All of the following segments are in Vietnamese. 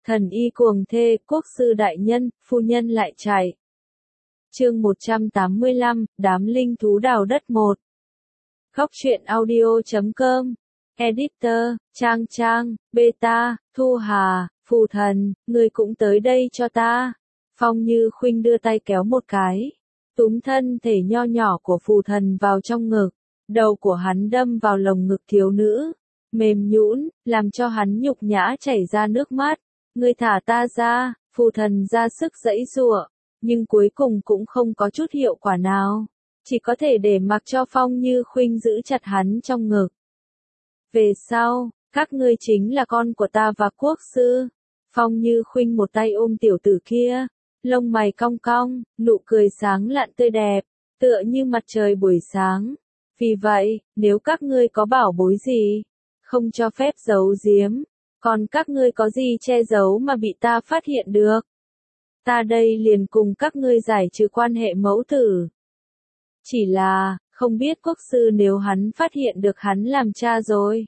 Thần y cuồng thê, quốc sư đại nhân, phu nhân lại chạy. Chương 185, đám linh thú đào đất 1. Khóc chuyện audio.com. Editor, Trang, Beta, Thu Hà, Phù Thần, ngươi cũng tới đây cho ta. Phong Như Khuynh đưa tay kéo một cái, túm thân thể nho nhỏ của Phù Thần vào trong ngực, đầu của hắn đâm vào lồng ngực thiếu nữ, mềm nhũn, làm cho hắn nhục nhã chảy ra nước mắt. Ngươi thả ta ra, Phù Thần ra sức giãy giụa, nhưng cuối cùng cũng không có chút hiệu quả nào, chỉ có thể để mặc cho Phong Như Khuynh giữ chặt hắn trong ngực. Về sau, các ngươi chính là con của ta và quốc sư. Phong Như Khuynh một tay ôm tiểu tử kia, lông mày cong cong, nụ cười sáng lạn tươi đẹp, tựa như mặt trời buổi sáng. Vì vậy, nếu các ngươi có bảo bối gì, không cho phép giấu giếm, còn các ngươi có gì che giấu mà bị ta phát hiện được, ta đây liền cùng các ngươi giải trừ quan hệ mẫu tử. Chỉ là, không biết quốc sư nếu hắn phát hiện được hắn làm cha rồi,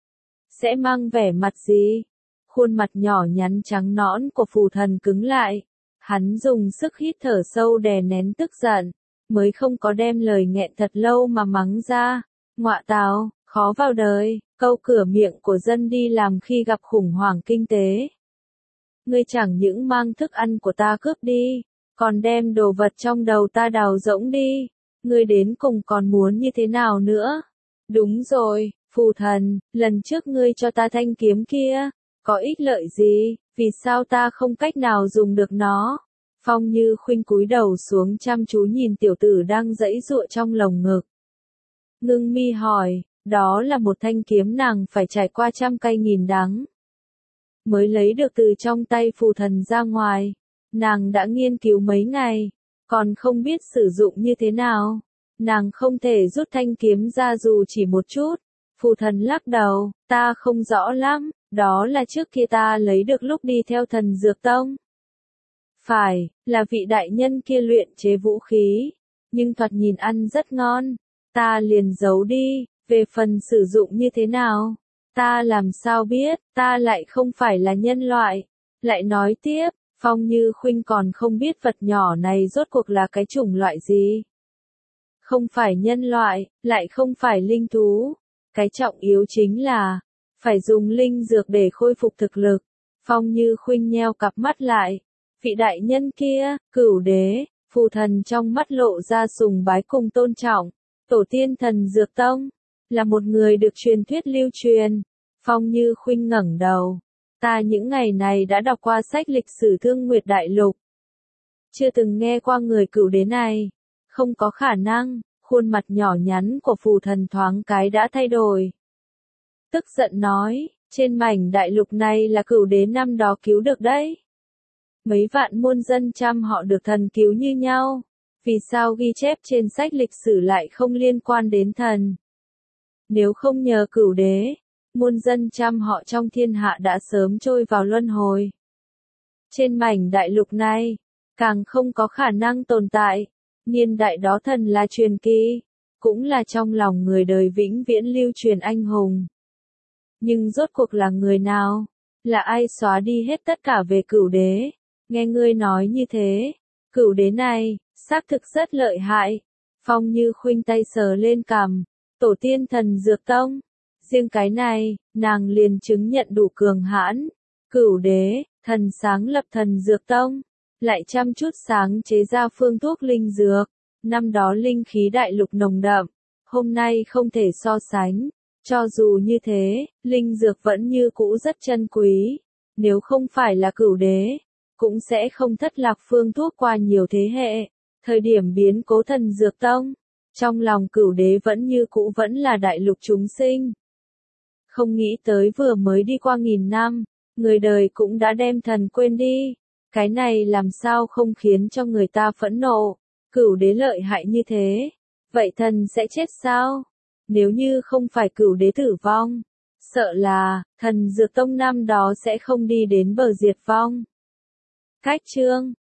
sẽ mang vẻ mặt gì? Khuôn mặt nhỏ nhắn trắng nõn của Phù Thần cứng lại, hắn dùng sức hít thở sâu đè nén tức giận, mới không có đem lời nghẹn thật lâu mà mắng ra. Ngọa tào, khó vào đời, câu cửa miệng của dân đi làm khi gặp khủng hoảng kinh tế. Ngươi chẳng những mang thức ăn của ta cướp đi, còn đem đồ vật trong đầu ta đào rỗng đi. Ngươi đến cùng còn muốn như thế nào nữa? Đúng rồi, Phù Thần, lần trước ngươi cho ta thanh kiếm kia, có ích lợi gì, vì sao ta không cách nào dùng được nó? Phong Như Khuynh cúi đầu xuống chăm chú nhìn tiểu tử đang giãy giụa trong lồng ngực. Ngưng mi hỏi, đó là một thanh kiếm nàng phải trải qua trăm cay nghìn đắng mới lấy được từ trong tay Phù Thần ra ngoài. Nàng đã nghiên cứu mấy ngày, còn không biết sử dụng như thế nào. Nàng không thể rút thanh kiếm ra dù chỉ một chút. Phù Thần lắc đầu, ta không rõ lắm, đó là trước kia ta lấy được lúc đi theo Thần Dược Tông. Phải, là vị đại nhân kia luyện chế vũ khí, nhưng thoạt nhìn ăn rất ngon, ta liền giấu đi. Về phần sử dụng như thế nào, ta làm sao biết, ta lại không phải là nhân loại. Lại nói tiếp, Phong Như Khuynh còn không biết vật nhỏ này rốt cuộc là cái chủng loại gì. Không phải nhân loại, lại không phải linh thú. Cái trọng yếu chính là, phải dùng linh dược để khôi phục thực lực. Phong Như Khuynh nheo cặp mắt lại. Vị đại nhân kia, Cửu Đế, Phù Thần trong mắt lộ ra sùng bái cùng tôn trọng. Tổ tiên Thần Dược Tông, là một người được truyền thuyết lưu truyền. Phong Như Khuynh ngẩng đầu. Ta những ngày này đã đọc qua sách lịch sử Thương Nguyệt Đại Lục. Chưa từng nghe qua người Cửu Đế này. Không có khả năng, khuôn mặt nhỏ nhắn của Phù Thần thoáng cái đã thay đổi. Tức giận nói, trên mảnh đại lục này là Cửu Đế năm đó cứu được đấy. Mấy vạn muôn dân trăm họ được thần cứu như nhau. Vì sao ghi chép trên sách lịch sử lại không liên quan đến thần? Nếu không nhờ Cửu Đế, muôn dân trăm họ trong thiên hạ đã sớm trôi vào luân hồi. Trên mảnh đại lục này, càng không có khả năng tồn tại. Niên đại đó thần là truyền kỳ, cũng là trong lòng người đời vĩnh viễn lưu truyền anh hùng. Nhưng rốt cuộc là người nào? Là ai xóa đi hết tất cả về Cửu Đế? Nghe ngươi nói như thế, Cửu Đế này, xác thực rất lợi hại. Phong Như Khuynh tay sờ lên cằm, tổ tiên Thần Dược Tông. Riêng cái này, nàng liền chứng nhận đủ cường hãn. Cửu Đế, thần sáng lập Thần Dược Tông, lại chăm chút sáng chế ra phương thuốc linh dược. Năm đó linh khí đại lục nồng đậm, hôm nay không thể so sánh. Cho dù như thế, linh dược vẫn như cũ rất chân quý. Nếu không phải là Cửu Đế, cũng sẽ không thất lạc phương thuốc qua nhiều thế hệ. Thời điểm biến cố Thần Dược Tông, trong lòng Cửu Đế vẫn như cũ vẫn là đại lục chúng sinh. Không nghĩ tới vừa mới đi qua 1000 năm, người đời cũng đã đem thần quên đi. Cái này làm sao không khiến cho người ta phẫn nộ? Cửu Đế lợi hại như thế, vậy thần sẽ chết sao? Nếu như không phải Cửu Đế tử vong, sợ là Thần Dược Tông năm đó sẽ không đi đến bờ diệt vong. Cách chương